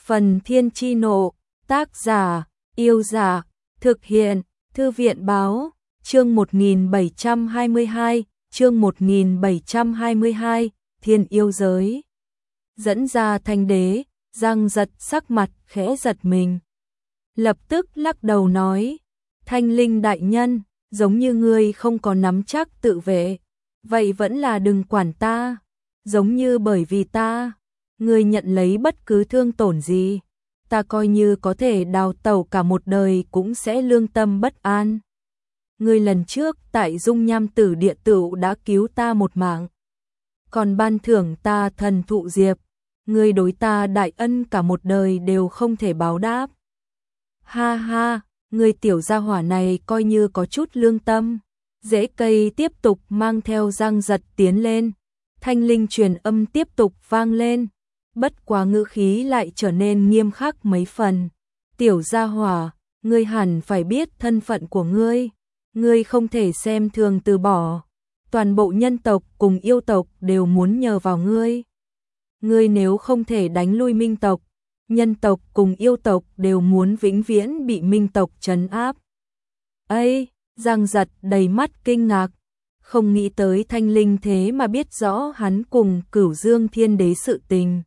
Phần Thiên Chi Nộ, tác giả, Yêu Giả, thực hiện, Thư viện Báo, chương 1722, chương 1722, Thiên Yêu Giới. Dẫn ra Thanh Đế, Giang Giật sắc mặt khẽ giật mình. Lập tức lắc đầu nói, Thanh Linh đại nhân, giống như ngươi không có nắm chắc tự vệ, vậy vẫn là đừng quản ta, giống như bởi vì ta, ngươi nhận lấy bất cứ thương tổn gì, ta coi như có thể đào tẩu cả một đời cũng sẽ lương tâm bất an. Ngươi lần trước tại Dung Nham Tử Địa Tựu đã cứu ta một mạng, còn ban thưởng ta thần thụ diệp, ngươi đối ta đại ân cả một đời đều không thể báo đáp. Ha ha, ngươi tiểu gia hỏa này coi như có chút lương tâm. Rễ cây tiếp tục mang theo Giang Giật tiến lên, thanh linh truyền âm tiếp tục vang lên, bất quá ngữ khí lại trở nên nghiêm khắc mấy phần. Tiểu gia hỏa, ngươi hẳn phải biết thân phận của ngươi không thể xem thường từ bỏ. Toàn bộ nhân tộc cùng yêu tộc đều muốn nhờ vào ngươi. Ngươi nếu không thể đánh lui minh tộc, nhân tộc cùng yêu tộc đều muốn vĩnh viễn bị minh tộc trấn áp. Ây, Giang Giật đầy mắt kinh ngạc, không nghĩ tới Thanh Linh thế mà biết rõ hắn cùng Cửu Dương Thiên Đế sự tình.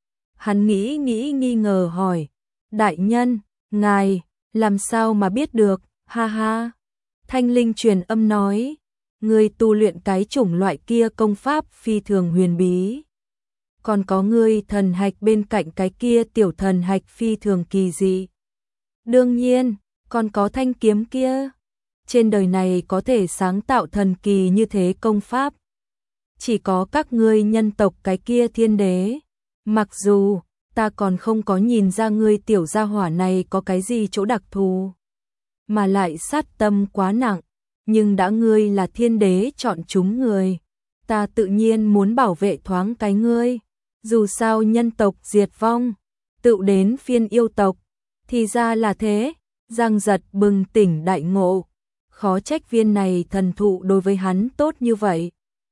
Hắn nghĩ nghi ngờ hỏi, đại nhân, ngài, làm sao mà biết được, ha ha. Thanh Linh truyền âm nói, ngươi tu luyện cái chủng loại kia công pháp phi thường huyền bí. Còn có ngươi thần hạch bên cạnh cái kia tiểu thần hạch phi thường kỳ dị. Đương nhiên, còn có thanh kiếm kia. Trên đời này có thể sáng tạo thần kỳ như thế công pháp, chỉ có các ngươi nhân tộc cái kia thiên đế. Mặc dù ta còn không có nhìn ra ngươi tiểu gia hỏa này có cái gì chỗ đặc thù, mà lại sát tâm quá nặng, nhưng đã ngươi là thiên đế chọn chúng người, ta tự nhiên muốn bảo vệ thoáng cái ngươi. Dù sao nhân tộc diệt vong, tự đến phiên yêu tộc, thì ra là thế. Giang Giật bừng tỉnh đại ngộ, khó trách viên này thần thụ đối với hắn tốt như vậy,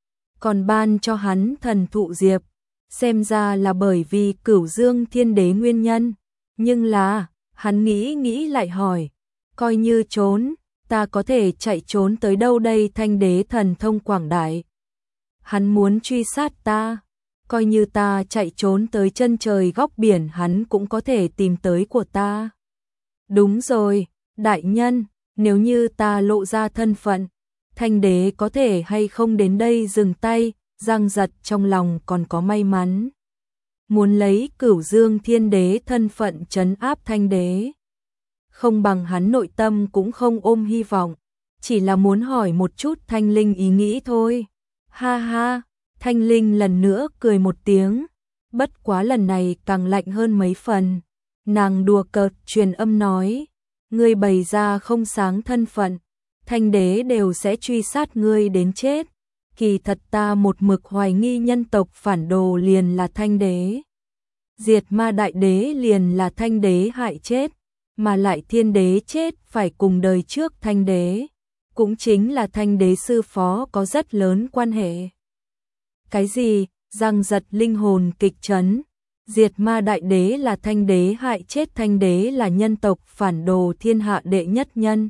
còn ban cho hắn thần thụ diệp, xem ra là bởi vì Cửu Dương Thiên Đế nguyên nhân. Nhưng là, hắn nghĩ lại hỏi, coi như trốn, ta có thể chạy trốn tới đâu đây? Thanh Đế thần thông quảng đại, hắn muốn truy sát ta, coi như ta chạy trốn tới chân trời góc biển hắn cũng có thể tìm tới của ta. Đúng rồi, đại nhân, nếu như ta lộ ra thân phận, Thanh Đế có thể hay không đến đây dừng tay? Giang Giật trong lòng còn có may mắn, muốn lấy Cửu Dương Thiên Đế thân phận trấn áp Thanh Đế, không bằng hắn nội tâm cũng không ôm hy vọng, chỉ là muốn hỏi một chút Thanh Linh ý nghĩ thôi. Ha ha, Thanh Linh lần nữa cười một tiếng, bất quá lần này càng lạnh hơn mấy phần. Nàng đùa cợt truyền âm nói, ngươi bày ra không sáng thân phận, Thanh Đế đều sẽ truy sát ngươi đến chết. Kỳ thật ta một mực hoài nghi nhân tộc phản đồ liền là Thanh Đế, diệt ma đại đế liền là Thanh Đế hại chết, mà lại thiên đế chết phải cùng đời trước Thanh Đế, cũng chính là Thanh Đế sư phó có rất lớn quan hệ. Cái gì? Giang Giật linh hồn kịch chấn, diệt ma đại đế là Thanh Đế hại chết, Thanh Đế là nhân tộc phản đồ thiên hạ đệ nhất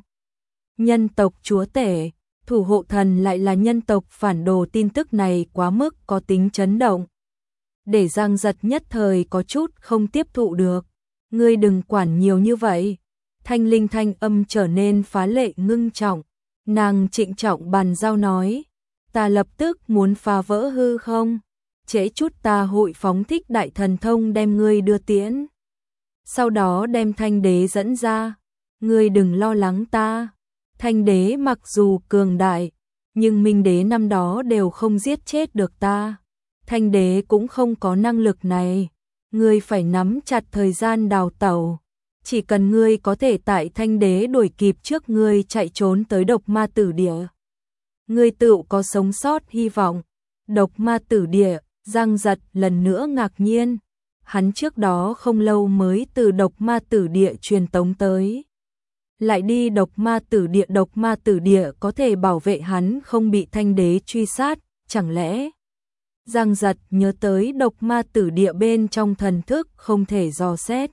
nhân tộc chúa tể, thủ hộ thần lại là nhân tộc phản đồ. Tin tức này quá mức có tính chấn động, để Giang Giật nhất thời có chút không tiếp thụ được. Ngươi đừng quản nhiều như vậy. Thanh Linh thanh âm trở nên phá lệ ngưng trọng, nàng trịnh trọng bàn giao nói, ta lập tức muốn phá vỡ hư không, trễ chút ta hội phóng thích đại thần thông đem ngươi đưa tiễn, sau đó đem Thanh Đế dẫn ra. Ngươi đừng lo lắng ta, Thanh Đế mặc dù cường đại, nhưng Minh Đế năm đó đều không giết chết được ta, Thanh Đế cũng không có năng lực này. Ngươi phải nắm chặt thời gian đào tẩu, chỉ cần ngươi có thể tại Thanh Đế đuổi kịp trước ngươi chạy trốn tới Độc Ma Tử Địa, ngươi tự có sống sót hy vọng. Độc Ma Tử Địa, Giang Giật lần nữa ngạc nhiên, hắn trước đó không lâu mới từ Độc Ma Tử Địa truyền tống tới, lại đi Độc Ma Tử Địa. Độc Ma Tử Địa có thể bảo vệ hắn không bị Thanh Đế truy sát, chẳng lẽ Giang Giật nhớ tới độc ma tử địa bên trong thần thức không thể dò xét.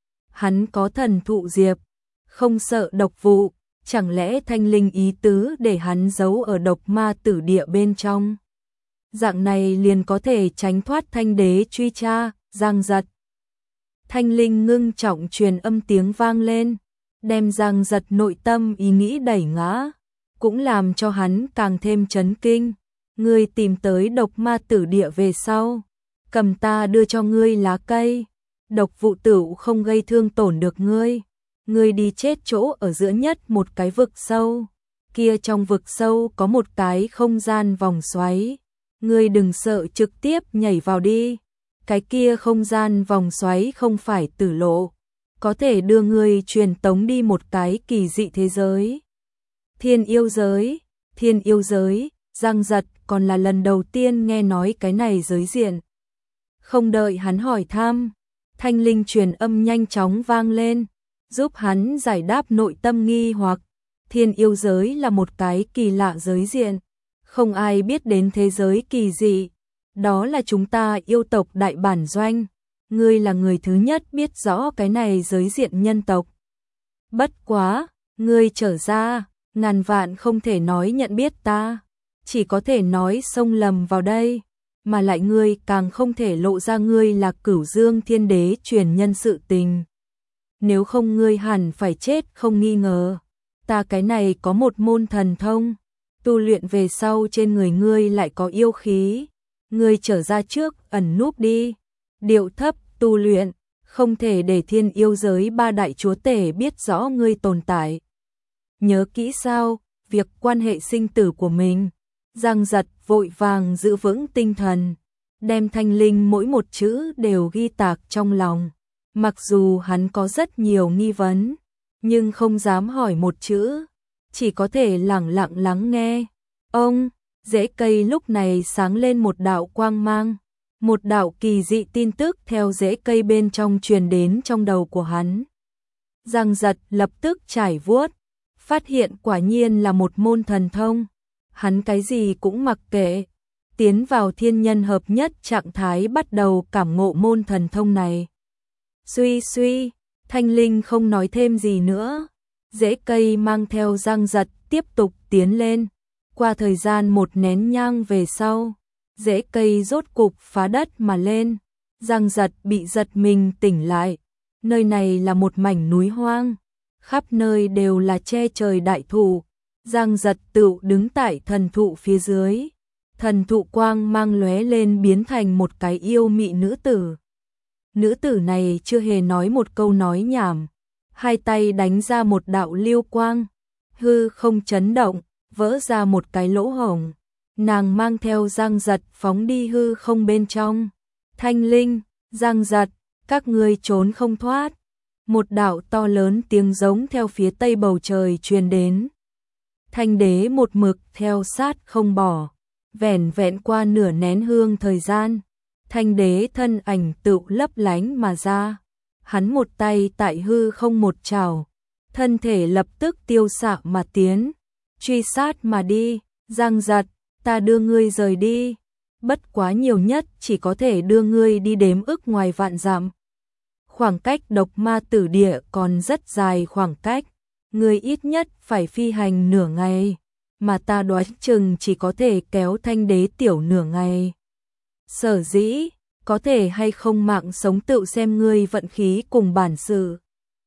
Hắn có thần thụ diệp, không sợ độc vụ, chẳng lẽ thanh linh ý tứ để hắn giấu ở độc ma tử địa bên trong. Dạng này liền có thể tránh thoát thanh đế truy tra. Giang Giật. Thanh linh ngưng trọng truyền âm tiếng vang lên, đem Giang Giật nội tâm ý nghĩ đẩy ngã, cũng làm cho hắn càng thêm chấn kinh. Ngươi tìm tới độc ma tử địa về sau, cầm ta đưa cho ngươi lá cây, độc vụ tửu không gây thương tổn được ngươi. Ngươi đi chết chỗ ở giữa nhất một cái vực sâu, kia trong vực sâu có một cái không gian vòng xoáy, ngươi đừng sợ, trực tiếp nhảy vào đi. Cái kia không gian vòng xoáy không phải tử lộ, có thể đưa ngươi truyền tống đi một cái kỳ dị thế giới. Thiên yêu giới, thiên yêu giới. Giang Giật còn là lần đầu tiên nghe nói cái này giới diện. Không đợi hắn hỏi thăm, thanh linh truyền âm nhanh chóng vang lên, giúp hắn giải đáp nội tâm nghi hoặc. Thiên yêu giới là một cái kỳ lạ giới diện, không ai biết đến thế giới kỳ dị. Đó là chúng ta yêu tộc đại bản doanh, ngươi là người thứ nhất biết rõ cái này giới diện nhân tộc. Bất quá, ngươi trở ra, ngàn vạn không thể nói nhận biết ta, chỉ có thể nói xông lầm vào đây, mà lại ngươi càng không thể lộ ra ngươi là Cửu Dương Thiên Đế truyền nhân sự tình. Nếu không ngươi hẳn phải chết không nghi ngờ. Ta cái này có một môn thần thông, tu luyện về sau trên người ngươi lại có yêu khí. Ngươi trở ra trước ẩn núp đi, điệu thấp tu luyện, không thể để thiên yêu giới ba đại chúa tể biết rõ ngươi tồn tại. Nhớ kỹ sao, việc quan hệ sinh tử của mình. Giang Giật vội vàng giữ vững tinh thần, đem thanh linh mỗi một chữ đều ghi tạc trong lòng. Mặc dù hắn có rất nhiều nghi vấn, nhưng không dám hỏi một chữ, chỉ có thể lặng lặng lắng nghe. Ông, rễ cây lúc này sáng lên một đạo quang mang, một đạo kỳ dị tin tức theo rễ cây bên trong truyền đến trong đầu của hắn. Giang Giật lập tức trải vuốt, phát hiện quả nhiên là một môn thần thông. Hắn cái gì cũng mặc kệ, tiến vào thiên nhân hợp nhất trạng thái bắt đầu cảm ngộ môn thần thông này. Suy suy, thanh linh không nói thêm gì nữa, rễ cây mang theo Giang Giật tiếp tục tiến lên. Qua thời gian một nén nhang về sau, rễ cây rốt cục phá đất mà lên. Giang Giật bị giật mình tỉnh lại. Nơi này là một mảnh núi hoang, khắp nơi đều là che trời đại thụ. Giang Giật tự đứng tại thần thụ phía dưới, thần thụ quang mang lóe lên biến thành một cái yêu mị nữ tử. Nữ tử này chưa hề nói một câu nói nhảm, hai tay đánh ra một đạo lưu quang, hư không chấn động, vỡ ra một cái lỗ hổng. Nàng mang theo Giang Giật phóng đi hư không bên trong. Thanh linh, Giang Giật, các ngươi trốn không thoát. Một đạo to lớn tiếng giống theo phía tây bầu trời truyền đến. Thanh đế một mực theo sát không bỏ, vẻn vẹn qua nửa nén hương thời gian, thanh đế thân ảnh tự lấp lánh mà ra. Hắn một tay tại hư không một trảo, thân thể lập tức tiêu xạ mà tiến, truy sát mà đi. Giang Giật, ta đưa ngươi rời đi, bất quá nhiều nhất chỉ có thể đưa ngươi đi đếm ức ngoài vạn dặm. Khoảng cách độc ma tử địa còn rất dài khoảng cách, ngươi ít nhất phải phi hành nửa ngày, mà ta đoán chừng chỉ có thể kéo thanh đế tiểu nửa ngày. Sở dĩ, có thể hay không mạng sống tự xem ngươi vận khí cùng bản sự.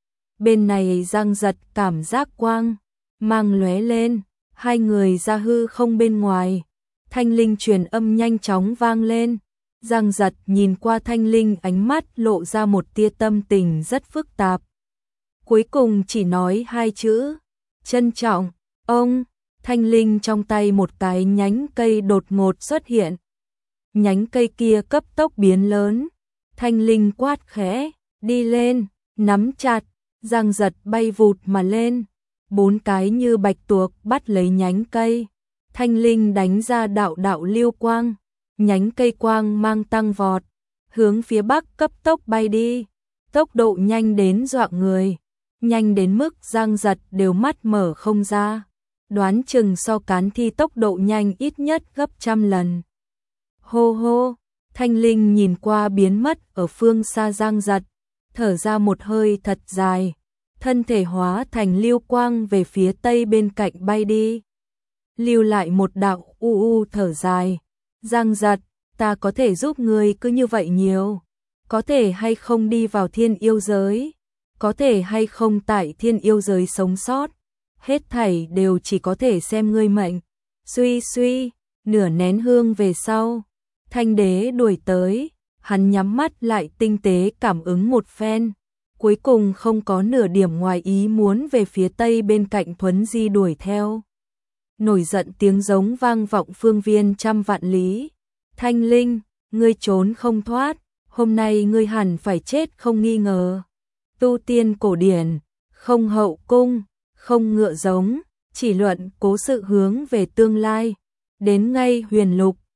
Bên này Giang Giật cảm giác quang mang lóe lên, hai người ra hư không bên ngoài. Thanh linh truyền âm nhanh chóng vang lên. Giang Giật nhìn qua thanh linh, ánh mắt lộ ra một tia tâm tình rất phức tạp. Cuối cùng chỉ nói hai chữ, trân trọng. Ông, thanh linh trong tay một cái nhánh cây đột ngột xuất hiện. Nhánh cây kia cấp tốc biến lớn. Thanh linh quát khẽ, đi lên, nắm chặt. Giang Giật bay vụt mà lên. Bốn cái như bạch tuộc bắt lấy nhánh cây. Thanh linh đánh ra đạo đạo lưu quang. Nhánh cây quang mang tăng vọt, hướng phía bắc cấp tốc bay đi. Tốc độ nhanh đến dọa người, nhanh đến mức Giang Giật đều mắt mở không ra. Đoán chừng so cán thi tốc độ nhanh ít nhất gấp trăm lần. Hô hô, Thanh Linh nhìn qua biến mất ở phương xa Giang Giật, thở ra một hơi thật dài, thân thể hóa thành lưu quang về phía tây bên cạnh bay đi. Lưu lại một đạo thở dài, Giang Giật, ta có thể giúp ngươi cứ như vậy nhiều, có thể hay không đi vào thiên yêu giới, có thể hay không tại thiên yêu giới sống sót, hết thảy đều chỉ có thể xem ngươi mệnh. Suy suy, nửa nén hương về sau, Thanh Đế đuổi tới, hắn nhắm mắt lại tinh tế cảm ứng một phen, cuối cùng không có nửa điểm ngoài ý muốn về phía tây bên cạnh Thuấn Di đuổi theo. Nổi giận tiếng giống vang vọng phương viên trăm vạn lý. Thanh Linh, ngươi trốn không thoát, hôm nay ngươi hẳn phải chết không nghi ngờ. Tu tiên cổ điển, không hậu cung, không ngựa giống, chỉ luận cố sự hướng về tương lai. Đến ngay huyền lục,